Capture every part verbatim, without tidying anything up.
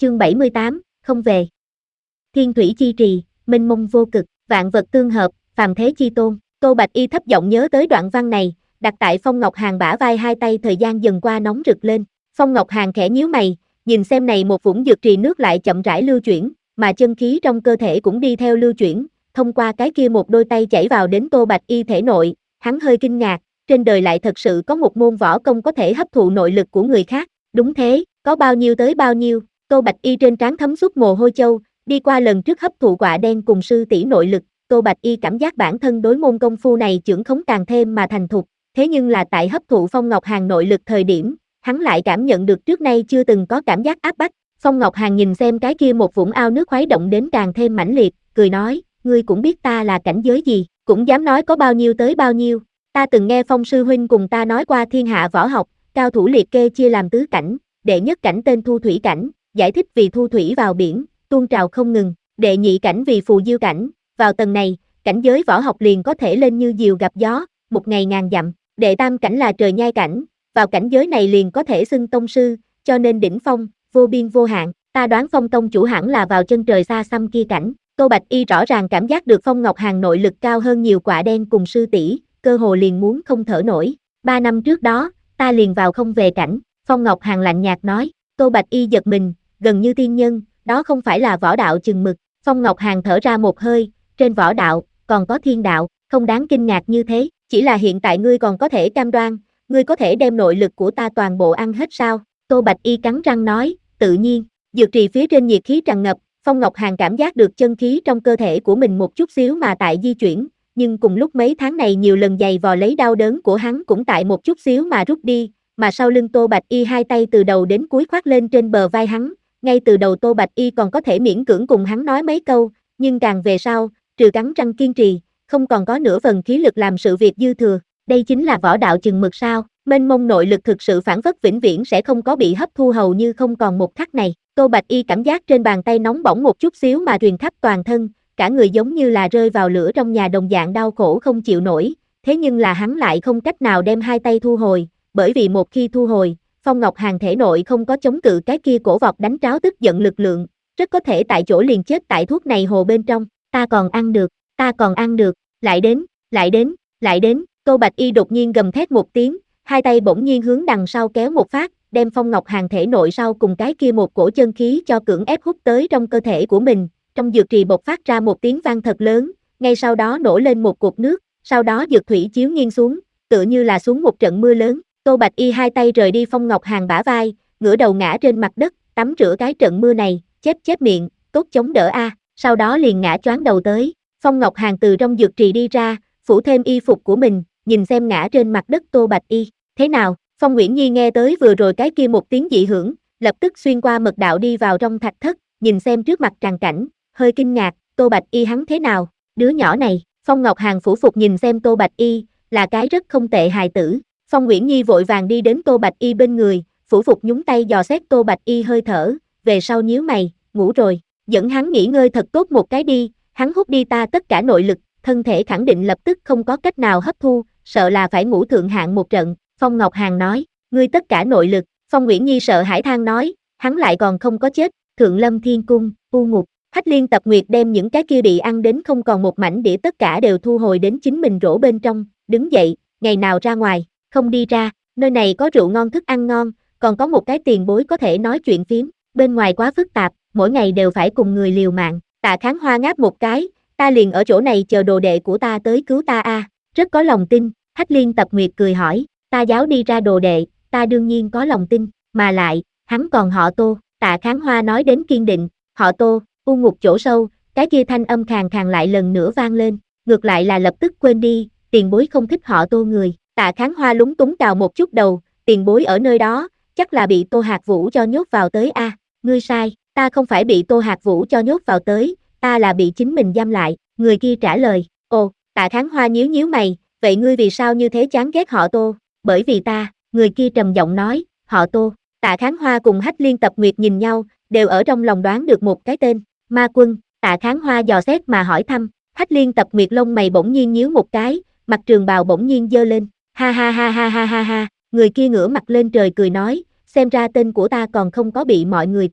Chương bảy mươi tám, không về. Thiên thủy chi trì, mênh mông vô cực, vạn vật tương hợp, phàm thế chi tôn. Tô Bạch Y thấp giọng nhớ tới đoạn văn này, đặt tại Phong Ngọc Hàn bả vai, hai tay thời gian dần qua nóng rực lên. Phong Ngọc Hàn khẽ nhíu mày, nhìn xem này một vũng dược trì nước lại chậm rãi lưu chuyển, mà chân khí trong cơ thể cũng đi theo lưu chuyển, thông qua cái kia một đôi tay chảy vào đến Tô Bạch Y thể nội, hắn hơi kinh ngạc, trên đời lại thật sự có một môn võ công có thể hấp thụ nội lực của người khác. Đúng thế, có bao nhiêu tới bao nhiêu. Tô Bạch Y trên trán thấm suốt mồ hôi châu, đi qua lần trước hấp thụ quạ đen cùng sư tỷ nội lực, Tô Bạch Y cảm giác bản thân đối môn công phu này chưởng khống càng thêm mà thành thục, thế nhưng là tại hấp thụ Phong Ngọc Hàn nội lực thời điểm, hắn lại cảm nhận được trước nay chưa từng có cảm giác áp bách. Phong Ngọc Hàn nhìn xem cái kia một vũng ao nước khuấy động đến càng thêm mãnh liệt, cười nói, ngươi cũng biết ta là cảnh giới gì, cũng dám nói có bao nhiêu tới bao nhiêu. Ta từng nghe Phong sư huynh cùng ta nói qua thiên hạ võ học, cao thủ liệt kê chia làm tứ cảnh, đệ nhất cảnh tên thu thủy cảnh, giải thích vì thu thủy vào biển, tuôn trào không ngừng, đệ nhị cảnh vì phù diêu cảnh, vào tầng này, cảnh giới võ học liền có thể lên như diều gặp gió, một ngày ngàn dặm, đệ tam cảnh là trời nhai cảnh, vào cảnh giới này liền có thể xưng tông sư, cho nên đỉnh phong, vô biên vô hạn, ta đoán Phong tông chủ hẳn là vào chân trời xa xăm kia cảnh. Tô Bạch Y rõ ràng cảm giác được Phong Ngọc Hàn nội lực cao hơn nhiều quạ đen cùng sư tỷ, cơ hồ liền muốn không thở nổi. Ba năm trước đó, ta liền vào không về cảnh, Phong Ngọc Hàn lạnh nhạt nói. Tô Bạch Y giật mình, gần như tiên nhân, đó không phải là võ đạo chừng mực. Phong Ngọc Hàn thở ra một hơi, trên võ đạo, còn có thiên đạo, không đáng kinh ngạc như thế, chỉ là hiện tại ngươi còn có thể cam đoan, ngươi có thể đem nội lực của ta toàn bộ ăn hết sao? Tô Bạch Y cắn răng nói, tự nhiên. Dược trì phía trên nhiệt khí tràn ngập, Phong Ngọc Hàn cảm giác được chân khí trong cơ thể của mình một chút xíu mà tại di chuyển, nhưng cùng lúc mấy tháng này nhiều lần giày vò lấy đau đớn của hắn cũng tại một chút xíu mà rút đi, mà sau lưng Tô Bạch Y hai tay từ đầu đến cuối khoác lên trên bờ vai hắn, ngay từ đầu Tô Bạch Y còn có thể miễn cưỡng cùng hắn nói mấy câu, nhưng càng về sau, trừ cắn răng kiên trì, không còn có nửa phần khí lực làm sự việc dư thừa. Đây chính là võ đạo chừng mực sao? Mênh mông nội lực thực sự phản phất vĩnh viễn sẽ không có bị hấp thu hầu như không còn một khắc này. Tô Bạch Y cảm giác trên bàn tay nóng bỏng một chút xíu mà truyền khắp toàn thân, cả người giống như là rơi vào lửa trong nhà đồng dạng đau khổ không chịu nổi, thế nhưng là hắn lại không cách nào đem hai tay thu hồi, bởi vì một khi thu hồi, Phong Ngọc Hàn thể nội không có chống cự cái kia cổ vọt đánh tráo tức giận lực lượng, rất có thể tại chỗ liền chết tại thuốc này hồ bên trong. Ta còn ăn được, ta còn ăn được, lại đến, lại đến, lại đến. Tô Bạch Y đột nhiên gầm thét một tiếng, hai tay bỗng nhiên hướng đằng sau kéo một phát, đem Phong Ngọc Hàn thể nội sau cùng cái kia một cổ chân khí cho cưỡng ép hút tới trong cơ thể của mình. Trong dược trì bộc phát ra một tiếng vang thật lớn, ngay sau đó nổ lên một cột nước, sau đó dược thủy chiếu nghiêng xuống, tựa như là xuống một trận mưa lớn. Tô Bạch Y hai tay rời đi Phong Ngọc Hàn bả vai, ngửa đầu ngã trên mặt đất, tắm rửa cái trận mưa này, chép chép miệng, tốt chống đỡ a, sau đó liền ngã choáng đầu tới. Phong Ngọc Hàn từ trong dược trì đi ra, phủ thêm y phục của mình, nhìn xem ngã trên mặt đất Tô Bạch Y, thế nào? Phong Nguyễn Nhi nghe tới vừa rồi cái kia một tiếng dị hưởng, lập tức xuyên qua mật đạo đi vào trong thạch thất, nhìn xem trước mặt tràng cảnh, hơi kinh ngạc, Tô Bạch Y hắn thế nào? Đứa nhỏ này, Phong Ngọc Hàn phủ phục nhìn xem Tô Bạch Y, là cái rất không tệ hài tử. Phong Nguyễn Nhi vội vàng đi đến Tô Bạch Y bên người, phủ phục nhúng tay dò xét Tô Bạch Y hơi thở, về sau nhíu mày, ngủ rồi, dẫn hắn nghỉ ngơi thật tốt một cái đi, hắn hút đi ta tất cả nội lực, thân thể khẳng định lập tức không có cách nào hấp thu, sợ là phải ngủ thượng hạng một trận. Phong Ngọc Hàn nói, ngươi tất cả nội lực. Phong Nguyễn Nhi sợ hãi than nói, hắn lại còn không có chết. Thượng Lâm Thiên Cung, u ngục. Hách Liên Tập Nguyệt đem những cái kia bị ăn đến không còn một mảnh đĩa tất cả đều thu hồi đến chính mình rổ bên trong, đứng dậy, ngày nào ra ngoài, không đi ra, nơi này có rượu ngon thức ăn ngon, còn có một cái tiền bối có thể nói chuyện phiếm, bên ngoài quá phức tạp, mỗi ngày đều phải cùng người liều mạng. Tạ Kháng Hoa ngáp một cái, ta liền ở chỗ này chờ đồ đệ của ta tới cứu ta a, rất có lòng tin. Hách Liên Tập Nguyệt cười hỏi, ta giáo đi ra đồ đệ, ta đương nhiên có lòng tin, mà lại, hắn còn họ Tô. Tạ Kháng Hoa nói đến kiên định, họ Tô. U ngục chỗ sâu, cái kia thanh âm khàn khàn lại lần nữa vang lên, ngược lại là lập tức quên đi, tiền bối không thích họ Tô người. Tạ Kháng Hoa lúng túng cào một chút đầu, tiền bối ở nơi đó, chắc là bị Tô Hạc Vũ cho nhốt vào tới a. À, ngươi sai, ta không phải bị Tô Hạc Vũ cho nhốt vào tới, ta là bị chính mình giam lại. Người kia trả lời, ồ. Tạ Kháng Hoa nhíu nhíu mày, vậy ngươi vì sao như thế chán ghét họ Tô? Bởi vì ta. Người kia trầm giọng nói, họ Tô. Tạ Kháng Hoa cùng Hách Liên Tập Nguyệt nhìn nhau, đều ở trong lòng đoán được một cái tên, Ma Quân. Tạ Kháng Hoa dò xét mà hỏi thăm, Hách Liên Tập Nguyệt lông mày bỗng nhiên nhíu một cái, mặt trường bào bỗng nhiên giơ lên, ha ha ha ha ha ha ha. Người kia ngửa mặt lên trời cười nói, xem ra tên của ta còn không có bị mọi người quên.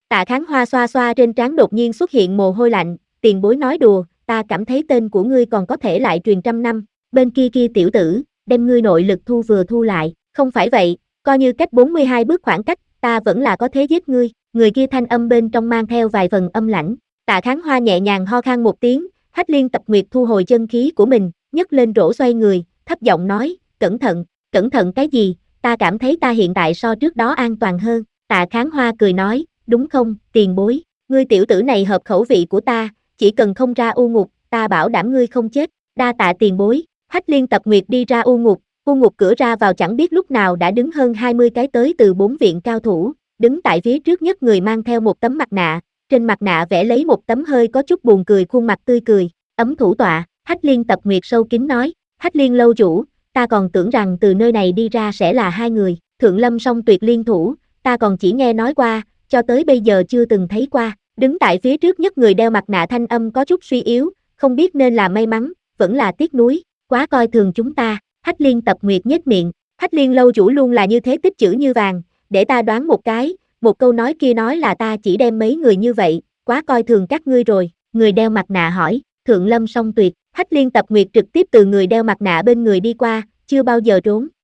Tạ Kháng Hoa xoa xoa trên trán đột nhiên xuất hiện mồ hôi lạnh, tiền bối nói đùa, ta cảm thấy tên của ngươi còn có thể lại truyền trăm năm, bên kia kia tiểu tử, đem ngươi nội lực thu vừa thu lại, không phải vậy, coi như cách bốn mươi hai bước khoảng cách, ta vẫn là có thế giết ngươi, người kia thanh âm bên trong mang theo vài phần âm lãnh, Tạ Kháng Hoa nhẹ nhàng ho khan một tiếng, Hách Liên Tập Nguyệt thu hồi chân khí của mình, nhấc lên rổ xoay người, thấp giọng nói, cẩn thận, cẩn thận cái gì, ta cảm thấy ta hiện tại so trước đó an toàn hơn, Tạ Kháng Hoa cười nói, đúng không, tiền bối, ngươi tiểu tử này hợp khẩu vị của ta, chỉ cần không ra u ngục, ta bảo đảm ngươi không chết, đa tạ tiền bối, Hách Liên Tập Nguyệt đi ra u ngục, u ngục cửa ra vào chẳng biết lúc nào đã đứng hơn hai mươi cái tới từ bốn viện cao thủ, đứng tại phía trước nhất người mang theo một tấm mặt nạ, trên mặt nạ vẽ lấy một tấm hơi có chút buồn cười khuôn mặt tươi cười, ấm thủ tọa, Hách Liên Tập Nguyệt sâu kín nói, Hách Liên lâu chủ, ta còn tưởng rằng từ nơi này đi ra sẽ là hai người, Thượng Lâm song tuyệt liên thủ, ta còn chỉ nghe nói qua, cho tới bây giờ chưa từng thấy qua, đứng tại phía trước nhất người đeo mặt nạ thanh âm có chút suy yếu, không biết nên là may mắn, vẫn là tiếc nuối, quá coi thường chúng ta, Hách Liên Tập Nguyệt nhếch miệng, Hách Liên lâu chủ luôn là như thế tích chữ như vàng, để ta đoán một cái, một câu nói kia nói là ta chỉ đem mấy người như vậy, quá coi thường các ngươi rồi, người đeo mặt nạ hỏi, Thượng Lâm song tuyệt, Hách Liên Tập Nguyệt trực tiếp từ người đeo mặt nạ bên người đi qua, chưa bao giờ trốn,